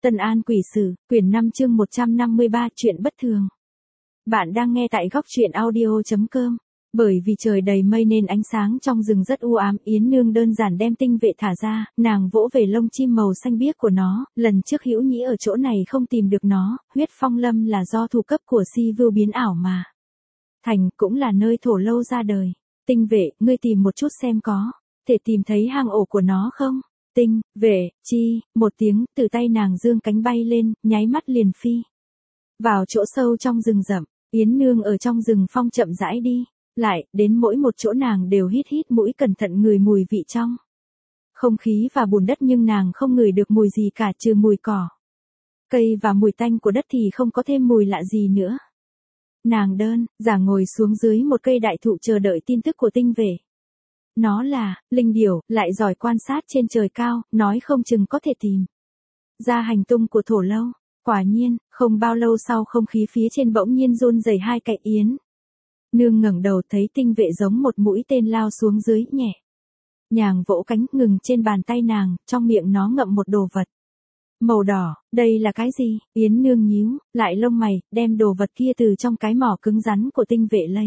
Tân An Quỷ Sử, quyển 5 chương 153 chuyện bất thường. Bạn đang nghe tại góc truyện audio.com. Bởi vì trời đầy mây nên ánh sáng trong rừng rất u ám, Yến Nương đơn giản đem tinh vệ thả ra, nàng vỗ về lông chim màu xanh biếc của nó, lần trước Hữu Nhĩ ở chỗ này không tìm được nó, huyết phong lâm là do thủ cấp của Si Vưu biến ảo mà thành, cũng là nơi Thổ Lâu ra đời. Tinh vệ, ngươi tìm một chút xem có thể tìm thấy hang ổ của nó không? Tinh, vệ, chi, một tiếng, từ tay nàng dương cánh bay lên, nháy mắt liền phi vào chỗ sâu trong rừng rậm. Yến Nương ở trong rừng phong chậm rãi đi lại, đến mỗi một chỗ nàng đều hít hít mũi cẩn thận ngửi mùi vị trong không khí và bùn đất, nhưng nàng không ngửi được mùi gì cả trừ mùi cỏ cây và mùi tanh của đất thì không có thêm mùi lạ gì nữa. Nàng đơn giản ngồi xuống dưới một cây đại thụ chờ đợi tin tức của tinh vệ. Nó là linh điểu, lại giỏi quan sát trên trời cao, nói không chừng có thể tìm ra hành tung của Thổ Lâu. Quả nhiên, không bao lâu sau không khí phía trên bỗng nhiên run rẩy hai cạnh. Yến Nương ngẩng đầu thấy tinh vệ giống một mũi tên lao xuống dưới, nhẹ nhàng vỗ cánh ngừng trên bàn tay nàng, trong miệng nó ngậm một đồ vật màu đỏ. Đây là cái gì? Yến Nương nhíu lại lông mày, đem đồ vật kia từ trong cái mỏ cứng rắn của tinh vệ lấy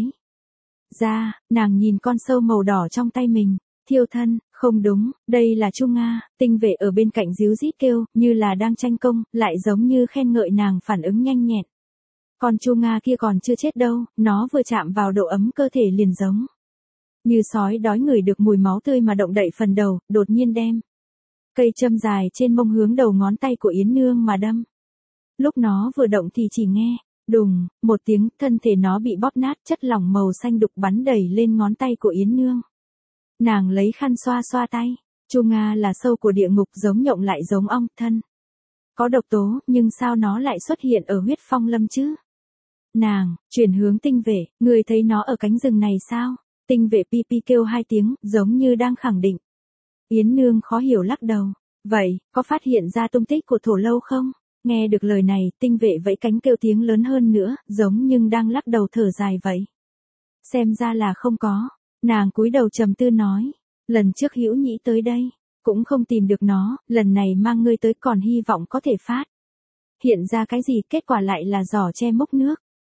ra. Nàng nhìn con sâu màu đỏ trong tay mình, thiêu thân, không đúng, đây là Chu Nga. Tinh vệ ở bên cạnh ríu rít kêu, như là đang tranh công, lại giống như khen ngợi nàng phản ứng nhanh nhẹn. Con Chu Nga kia còn chưa chết đâu, nó vừa chạm vào độ ấm cơ thể liền giống như sói đói ngửi được mùi máu tươi mà động đậy phần đầu, đột nhiên đem cây châm dài trên mông hướng đầu ngón tay của Yến Nương mà đâm. Lúc nó vừa động thì chỉ nghe đùng một tiếng, thân thể nó bị bóp nát, chất lỏng màu xanh đục bắn đầy lên ngón tay của Yến Nương. Nàng lấy khăn xoa xoa tay. Chu Nga là sâu của địa ngục, giống nhộng lại giống ong, thân có độc tố, nhưng sao nó lại xuất hiện ở huyết phong lâm chứ? Nàng chuyển hướng tinh vệ, người thấy nó ở cánh rừng này sao? Tinh vệ pi pi kêu hai tiếng, giống như đang khẳng định. Yến Nương khó hiểu lắc đầu. Vậy, có phát hiện ra tung tích của Thổ Lâu không? Nghe được lời này, tinh vệ vẫy cánh kêu tiếng lớn hơn nữa, giống nhưng đang lắc đầu thở dài vậy. Xem ra là không có. Nàng cúi đầu trầm tư nói. Lần trước Hữu Nhĩ tới đây, cũng không tìm được nó, lần này mang ngươi tới còn hy vọng có thể phát hiện ra cái gì, kết quả lại là giỏ che múc nước.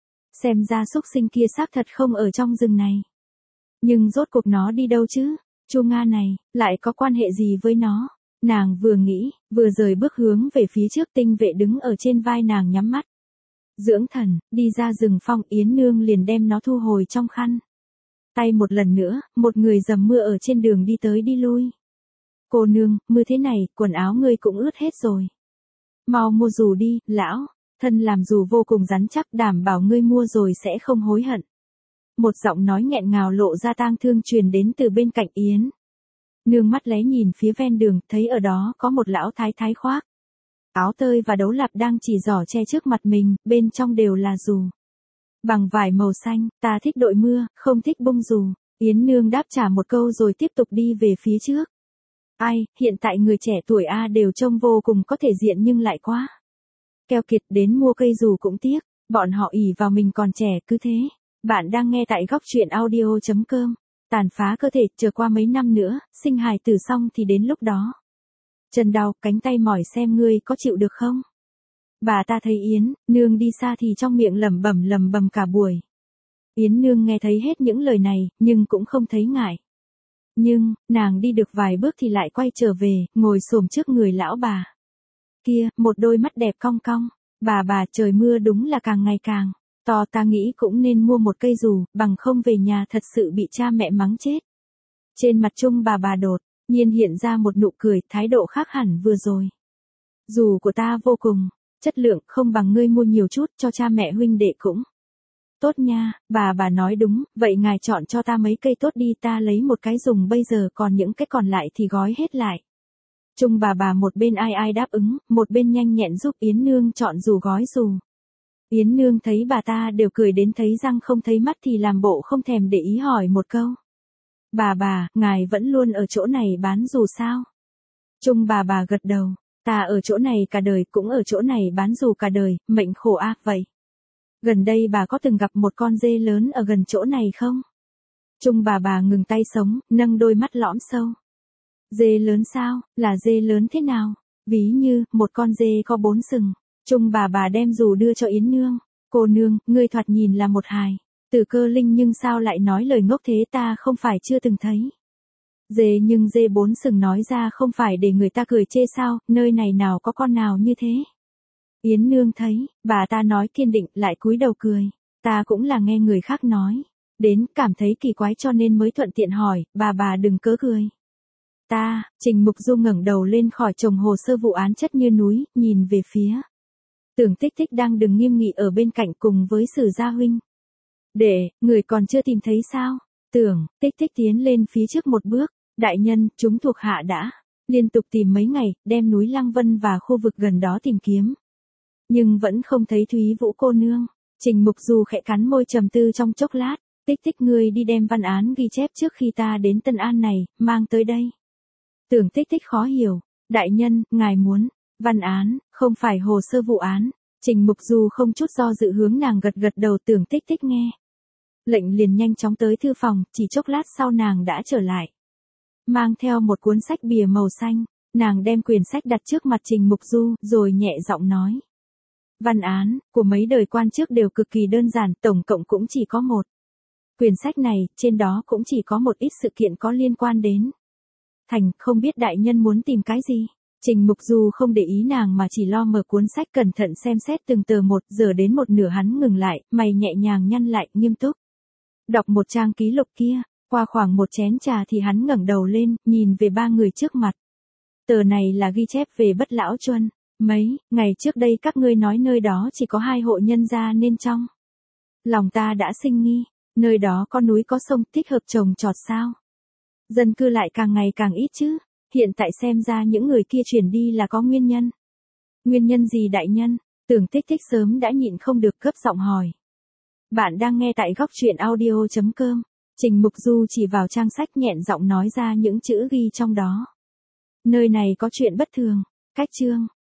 Xem ra xúc sinh kia xác thật không ở trong rừng này. Nhưng rốt cuộc nó đi đâu chứ? Chu Nga này, lại có quan hệ gì với nó? Nàng vừa nghĩ, vừa rời bước hướng về phía trước. Tinh vệ đứng ở trên vai nàng nhắm mắt dưỡng thần, đi ra rừng phong. Yến Nương liền đem nó thu hồi trong khăn tay. Một lần nữa, một người dầm mưa ở trên đường đi tới đi lui. Cô nương, mưa thế này, quần áo ngươi cũng ướt hết rồi. Mau mua dù đi, lão, thân làm dù vô cùng rắn chắc, đảm bảo ngươi mua rồi sẽ không hối hận. Một giọng nói nghẹn ngào lộ ra tang thương truyền đến từ bên cạnh Yến Nương. Mắt lé nhìn phía ven đường, thấy ở đó có một lão thái thái khoác áo tơi và đấu lạp đang chỉ giỏ che trước mặt mình, bên trong đều là dù bằng vải màu xanh. Ta thích đội mưa, không thích bông dù. Yến Nương đáp trả một câu rồi tiếp tục đi về phía trước. Ai, hiện tại người trẻ tuổi đều trông vô cùng có thể diện nhưng lại quá keo kiệt, đến mua cây dù cũng tiếc. Bọn họ ỷ vào mình còn trẻ cứ thế. Bạn đang nghe tại góc truyện audio.com. Tàn phá cơ thể, chờ qua mấy năm nữa, sinh hài tử xong thì đến lúc đó chân đau, cánh tay mỏi, xem ngươi có chịu được không? Bà ta thấy Yến Nương đi xa thì trong miệng lẩm bẩm cả buổi. Yến Nương nghe thấy hết những lời này, nhưng cũng không thấy ngại. Nhưng, nàng đi được vài bước thì lại quay trở về, ngồi xổm trước người lão bà kia, một đôi mắt đẹp cong cong. Bà, trời mưa đúng là càng ngày càng to, ta nghĩ cũng nên mua một cây dù, bằng không về nhà thật sự bị cha mẹ mắng chết. Trên mặt Trung bà đột nhiên hiện ra một nụ cười, thái độ khác hẳn vừa rồi. Dù của ta vô cùng chất lượng, không bằng ngươi mua nhiều chút cho cha mẹ huynh đệ cũng tốt nha. Bà nói đúng, vậy ngài chọn cho ta mấy cây tốt đi, ta lấy một cái dùng bây giờ, còn những cái còn lại thì gói hết lại. Trung bà một bên ai đáp ứng, một bên nhanh nhẹn giúp Yến Nương chọn dù gói dù. Yến Nương thấy bà ta đều cười đến thấy răng không thấy mắt thì làm bộ không thèm để ý hỏi một câu. Bà, ngài vẫn luôn ở chỗ này bán dù sao? Trung bà gật đầu. Ta ở chỗ này cả đời, cũng ở chỗ này bán dù cả đời, mệnh khổ vậy. Gần đây bà có từng gặp một con dê lớn ở gần chỗ này không? Trung bà ngừng tay sống, nâng đôi mắt lõm sâu. Dê lớn sao, là dê lớn thế nào? Ví như, một con dê có 4 sừng. Trung bà đem dù đưa cho Yến Nương. Cô nương, ngươi thoạt nhìn là một hài. Từ Cơ Linh nhưng sao lại nói lời ngốc thế, ta không phải chưa từng thấy. Dê 4 sừng nói ra không phải để người ta cười chê sao, nơi này nào có con nào như thế. Yến Nương thấy, bà ta nói kiên định lại cúi đầu cười. Ta cũng là nghe người khác nói. Đến cảm thấy kỳ quái cho nên mới thuận tiện hỏi, bà đừng cớ cười. Trình Mục Du ngẩng đầu lên khỏi chồng hồ sơ vụ án chất như núi, nhìn về phía. Tưởng Tích Tích đang đứng nghiêm nghị ở bên cạnh cùng với Sử Gia huynh. Người còn chưa tìm thấy sao? Tưởng Tích Tích tiến lên phía trước một bước. Đại nhân, chúng thuộc hạ đã liên tục tìm mấy ngày, đem núi Lăng Vân và khu vực gần đó tìm kiếm. Nhưng vẫn không thấy Thúy Vũ cô nương. Trình Mục Du khẽ cắn môi trầm tư trong chốc lát. Tích Tích, ngươi đi đem văn án ghi chép trước khi ta đến Tân An này, mang tới đây. Tưởng Tích Tích khó hiểu. Đại nhân, ngài muốn văn án, không phải hồ sơ vụ án. Trình Mục Du không chút do dự hướng nàng gật đầu. Tưởng Tích Tích nghe lệnh liền nhanh chóng tới thư phòng, chỉ chốc lát sau nàng đã trở lại. Mang theo một cuốn sách bìa màu xanh, nàng đem quyển sách đặt trước mặt Trình Mục Du, rồi nhẹ giọng nói. Văn án, của mấy đời quan trước đều cực kỳ đơn giản, tổng cộng cũng chỉ có một. Quyển sách này, trên đó cũng chỉ có một ít sự kiện có liên quan đến. Không biết đại nhân muốn tìm cái gì? Trình Mục Du không để ý nàng mà chỉ lo mở cuốn sách cẩn thận xem xét từng tờ một, giờ đến một nửa hắn ngừng lại, mày nhẹ nhàng nhăn lại, nghiêm túc. Đọc một trang ký lục kia, qua khoảng một chén trà thì hắn ngẩng đầu lên, nhìn về ba người trước mặt. Tờ này là ghi chép về Bất Lão Chuân. Mấy ngày trước đây các ngươi nói nơi đó chỉ có 2 hộ nhân gia nên trong lòng ta đã sinh nghi, nơi đó có núi có sông thích hợp trồng trọt sao? Dân cư lại càng ngày càng ít chứ, hiện tại xem ra những người kia chuyển đi là có nguyên nhân. Nguyên nhân gì đại nhân? Tưởng Tích Tích sớm đã nhịn không được gấp giọng hỏi. Bạn đang nghe tại góc truyện audio.com. Trình Mục Du chỉ vào trang sách nhẹn giọng nói ra những chữ ghi trong đó. Nơi này có chuyện bất thường. Cách chương.